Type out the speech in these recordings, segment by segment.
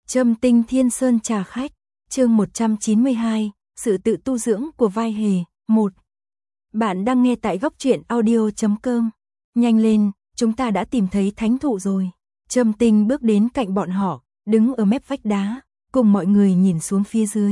Trâm Tinh Thiên Sơn trà khách, chương 192, sự tự tu dưỡng của vai hề, 1. Bạn đang nghe tại góc truyện audio.com. Nhanh lên, chúng ta đã tìm thấy thánh thụ rồi. Trâm Tinh bước đến cạnh bọn họ, đứng ở mép vách đá, cùng mọi người nhìn xuống phía dưới.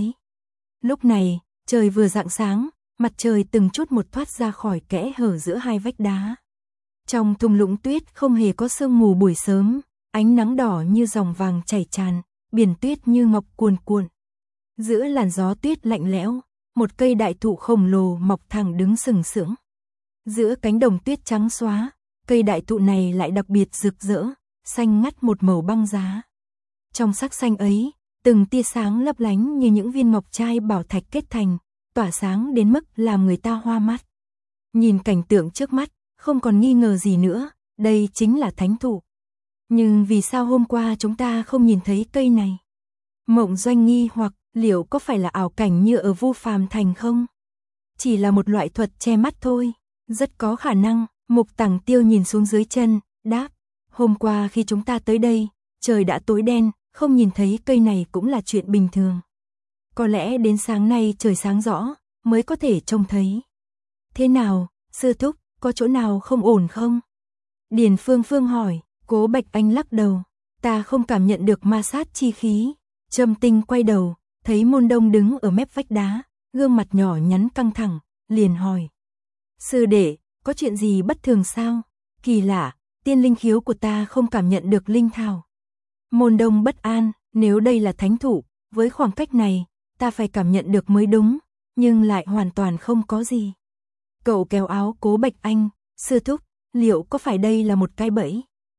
Lúc này, trời vừa rạng sáng, mặt trời từng chút một thoát ra khỏi kẽ hở giữa hai vách đá. Trong thung lũng tuyết không hề có sương mù buổi sớm, ánh nắng đỏ như dòng vàng chảy tràn, biển tuyết như ngọc cuồn cuộn. Giữa làn gió tuyết lạnh lẽo, một cây đại thụ khổng lồ mọc thẳng đứng sừng sững. Giữa cánh đồng tuyết trắng xóa, cây đại thụ này lại đặc biệt rực rỡ, xanh ngắt một màu băng giá. Trong sắc xanh ấy, từng tia sáng lấp lánh như những viên ngọc trai bảo thạch kết thành, tỏa sáng đến mức làm người ta hoa mắt. Nhìn cảnh tượng trước mắt, không còn nghi ngờ gì nữa, đây chính là thánh thụ. Nhưng vì sao hôm qua chúng ta không nhìn thấy cây này? Mộng Doanh nghi hoặc liệu có phải là ảo cảnh như ở Vu Phàm Thành không? Chỉ là một loại thuật che mắt thôi. Rất có khả năng. Mục Tằng Tiêu nhìn xuống dưới chân, đáp. Hôm qua khi chúng ta tới đây, trời đã tối đen, không nhìn thấy cây này cũng là chuyện bình thường. Có lẽ đến sáng nay trời sáng rõ, mới có thể trông thấy. Thế nào, sư thúc, có chỗ nào không ổn không? Điền Phương Phương hỏi. Cố Bạch Anh lắc đầu. Ta không cảm nhận được ma sát chi khí. Trâm Tinh quay đầu, thấy Môn Đông đứng ở mép vách đá, gương mặt nhỏ nhắn căng thẳng, liền hỏi. Sư đệ, có chuyện gì bất thường sao? Kỳ lạ, tiên linh khiếu của ta không cảm nhận được linh thảo. Môn Đông bất an, nếu đây là thánh thụ, với khoảng cách này, ta phải cảm nhận được mới đúng, nhưng lại hoàn toàn không có gì. Cậu kéo áo Cố Bạch Anh, sư thúc, liệu có phải đây là một cái bẫy?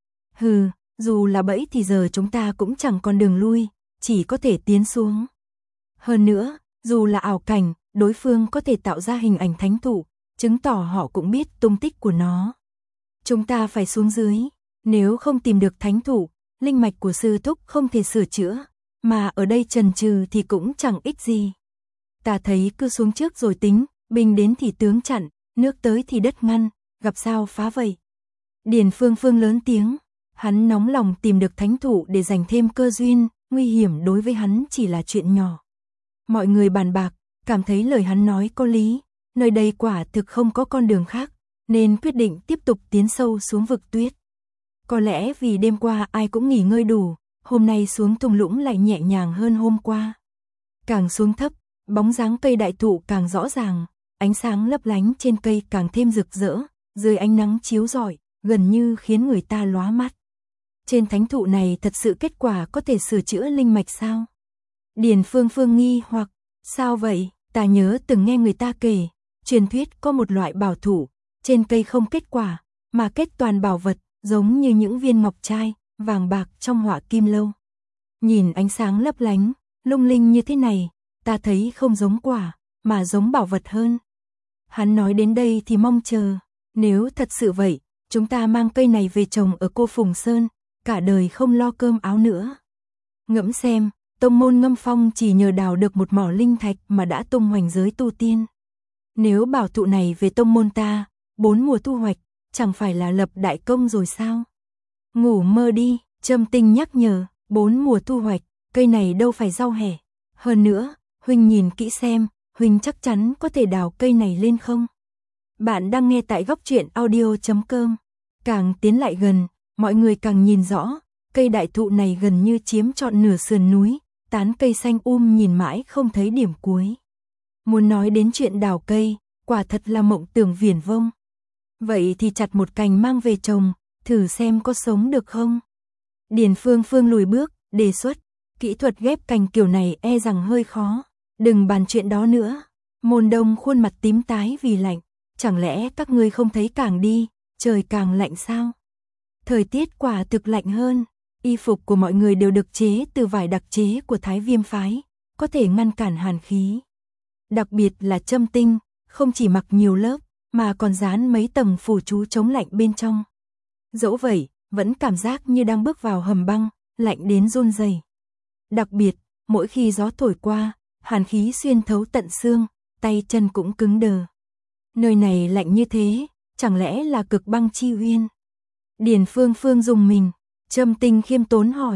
Hừ, dù là bẫy thì giờ chúng ta cũng chẳng còn đường lui, chỉ có thể tiến xuống. Hơn nữa, dù là ảo cảnh, đối phương có thể tạo ra hình ảnh thánh thụ, chứng tỏ họ cũng biết tung tích của nó. Chúng ta phải xuống dưới, nếu không tìm được thánh thụ, linh mạch của sư thúc không thể sửa chữa, mà ở đây chần chừ thì cũng chẳng ích gì. Ta thấy cứ xuống trước rồi tính, binh đến thì tướng chặn, nước tới thì đất ngăn, gặp sao phá vậy. Điền Phương Phương lớn tiếng. Hắn nóng lòng tìm được thánh thụ để giành thêm cơ duyên, nguy hiểm đối với hắn chỉ là chuyện nhỏ. Mọi người bàn bạc, cảm thấy lời hắn nói có lý, nơi đây quả thực không có con đường khác, nên quyết định tiếp tục tiến sâu xuống vực tuyết. Có lẽ vì đêm qua ai cũng nghỉ ngơi đủ, hôm nay xuống thung lũng lại nhẹ nhàng hơn hôm qua. Càng xuống thấp, bóng dáng cây đại thụ càng rõ ràng, ánh sáng lấp lánh trên cây càng thêm rực rỡ, dưới ánh nắng chiếu rọi, gần như khiến người ta lóa mắt. Trên thánh thụ này thật sự kết quả có thể sửa chữa linh mạch sao? Điền Phương Phương nghi hoặc, sao vậy? Ta nhớ từng nghe người ta kể, truyền thuyết có một loại bảo thụ, trên cây không kết quả, mà kết toàn bảo vật, giống như những viên ngọc trai, vàng bạc trong họa kim lâu. Nhìn ánh sáng lấp lánh, lung linh như thế này, ta thấy không giống quả, mà giống bảo vật hơn. Hắn nói đến đây thì mong chờ, nếu thật sự vậy, chúng ta mang cây này về trồng ở Cô Phùng Sơn, cả đời không lo cơm áo nữa. Ngẫm xem, tông môn Ngâm Phong chỉ nhờ đào được một mỏ linh thạch mà đã tung hoành giới tu tiên. Nếu bảo thụ này về tông môn ta, 4 mùa thu hoạch, chẳng phải là lập đại công rồi sao? Ngủ mơ đi, Trâm Tinh nhắc nhở, 4 mùa thu hoạch, cây này đâu phải rau hẻ. Hơn nữa, Huynh nhìn kỹ xem, Huynh chắc chắn có thể đào cây này lên không? Bạn đang nghe tại góc truyện audio.com. Càng tiến lại gần, mọi người càng nhìn rõ, cây đại thụ này gần như chiếm trọn nửa sườn núi, tán cây xanh nhìn mãi không thấy điểm cuối. Muốn nói đến chuyện đào cây, quả thật là mộng tưởng viển vông. Vậy thì chặt một cành mang về trồng, thử xem có sống được không? Điền Phương Phương lùi bước, đề xuất, kỹ thuật ghép cành kiểu này e rằng hơi khó, đừng bàn chuyện đó nữa. Môn Đông khuôn mặt tím tái vì lạnh, chẳng lẽ các ngươi không thấy càng đi, trời càng lạnh sao? Thời tiết quả thực lạnh hơn, y phục của mọi người đều được chế từ vải đặc chế của Thái Viêm phái, có thể ngăn cản hàn khí. Đặc biệt là Trâm Tinh, không chỉ mặc nhiều lớp, mà còn dán mấy tầng phủ chú chống lạnh bên trong. Dẫu vậy, vẫn cảm giác như đang bước vào hầm băng, lạnh đến run rẩy. Đặc biệt, mỗi khi gió thổi qua, hàn khí xuyên thấu tận xương, tay chân cũng cứng đờ. Nơi này lạnh như thế, chẳng lẽ là cực băng chi uyên? Điền Phương Phương dùng mình, Trâm Tinh khiêm tốn hỏi,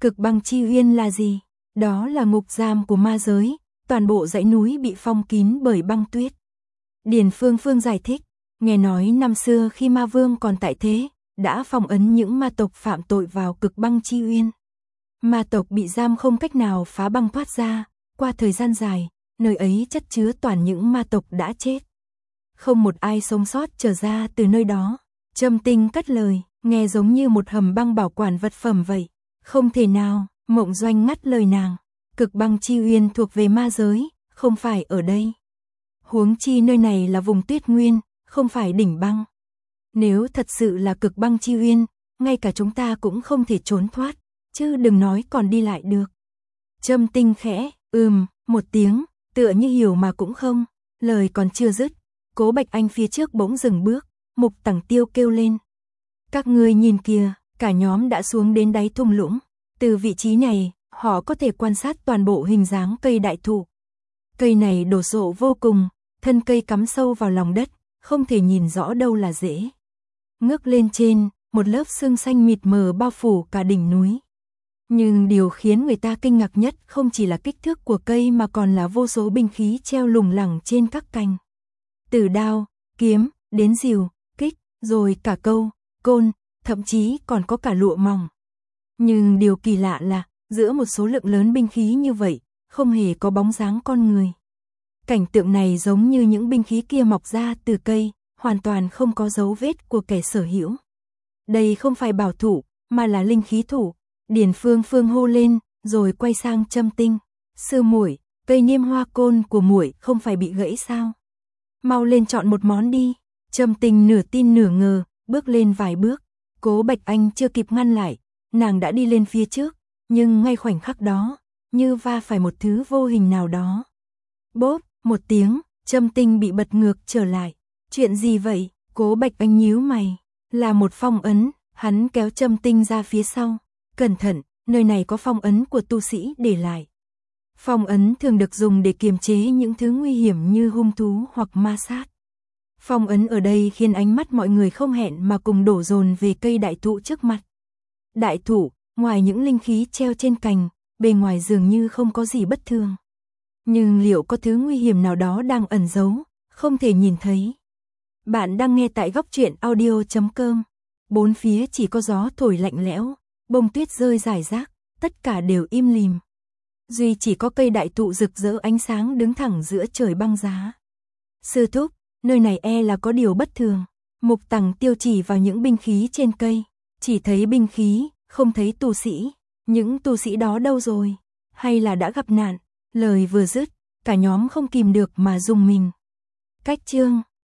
Cực băng chi uyên là gì? Đó là ngục giam của ma giới, toàn bộ dãy núi bị phong kín bởi băng tuyết. Điền Phương Phương giải thích, nghe nói năm xưa khi ma vương còn tại thế, đã phong ấn những ma tộc phạm tội vào cực băng chi uyên. Ma tộc bị giam không cách nào phá băng thoát ra, qua thời gian dài, nơi ấy chất chứa toàn những ma tộc đã chết. Không một ai sống sót trở ra từ nơi đó. Trâm Tinh cất lời, nghe giống như một hầm băng bảo quản vật phẩm vậy. Không thể nào, Mộng Doanh ngắt lời nàng. Cực băng chi uyên thuộc về ma giới, không phải ở đây. Huống chi nơi này là vùng tuyết nguyên, không phải đỉnh băng. Nếu thật sự là cực băng chi uyên, ngay cả chúng ta cũng không thể trốn thoát, chứ đừng nói còn đi lại được. Trâm Tinh khẽ, một tiếng, tựa như hiểu mà cũng không, lời còn chưa dứt, Cố Bạch Anh phía trước bỗng dừng bước, Mục Tằng Tiêu kêu lên. Các ngươi nhìn kìa, cả nhóm đã xuống đến đáy thung lũng, từ vị trí này, họ có thể quan sát toàn bộ hình dáng cây đại thụ. Cây này đồ sộ vô cùng, thân cây cắm sâu vào lòng đất, không thể nhìn rõ đâu là rễ. Ngước lên trên, một lớp sương xanh mịt mờ bao phủ cả đỉnh núi. Nhưng điều khiến người ta kinh ngạc nhất không chỉ là kích thước của cây mà còn là vô số binh khí treo lủng lẳng trên các cành. Từ đao, kiếm, đến rìu, kích, rồi cả câu, côn, thậm chí còn có cả lụa mỏng. Nhưng điều kỳ lạ là, giữa một số lượng lớn binh khí như vậy, không hề có bóng dáng con người. Cảnh tượng này giống như những binh khí kia mọc ra từ cây, hoàn toàn không có dấu vết của kẻ sở hữu. Đây không phải bảo thủ, mà là linh khí thủ. Điền Phương Phương hô lên, rồi quay sang Trâm Tinh. Sư muội, cây niêm hoa côn của muội không phải bị gãy sao? Mau lên chọn một món đi. Trâm Tinh nửa tin nửa ngờ, bước lên vài bước. Cố Bạch Anh chưa kịp ngăn lại, nàng đã đi lên phía trước, nhưng ngay khoảnh khắc đó, như va phải một thứ vô hình nào đó. Bốp, một tiếng, Trâm Tinh bị bật ngược trở lại. Chuyện gì vậy? Cố Bạch Anh nhíu mày. Là một phong ấn, hắn kéo Trâm Tinh ra phía sau. Cẩn thận, nơi này có phong ấn của tu sĩ để lại. Phong ấn thường được dùng để kiềm chế những thứ nguy hiểm như hung thú hoặc ma sát. Phong ấn ở đây khiến ánh mắt mọi người không hẹn mà cùng đổ dồn về cây đại thụ trước mặt. Đại thụ, ngoài những linh khí treo trên cành, bề ngoài dường như không có gì bất thường. Nhưng liệu có thứ nguy hiểm nào đó đang ẩn giấu, không thể nhìn thấy. Bạn đang nghe tại Góc Truyện Audio.com. Bốn phía chỉ có gió thổi lạnh lẽo, bông tuyết rơi rải rác, tất cả đều im lìm. Duy chỉ có cây đại thụ rực rỡ ánh sáng đứng thẳng giữa trời băng giá. Sư thúc, nơi này là có điều bất thường. Mục Tằng Tiêu chỉ vào những binh khí trên cây. Chỉ thấy binh khí, không thấy tu sĩ. Những tu sĩ đó đâu rồi? Hay là đã gặp nạn? Lời vừa dứt, cả nhóm không kìm được mà rùng mình. Cách chương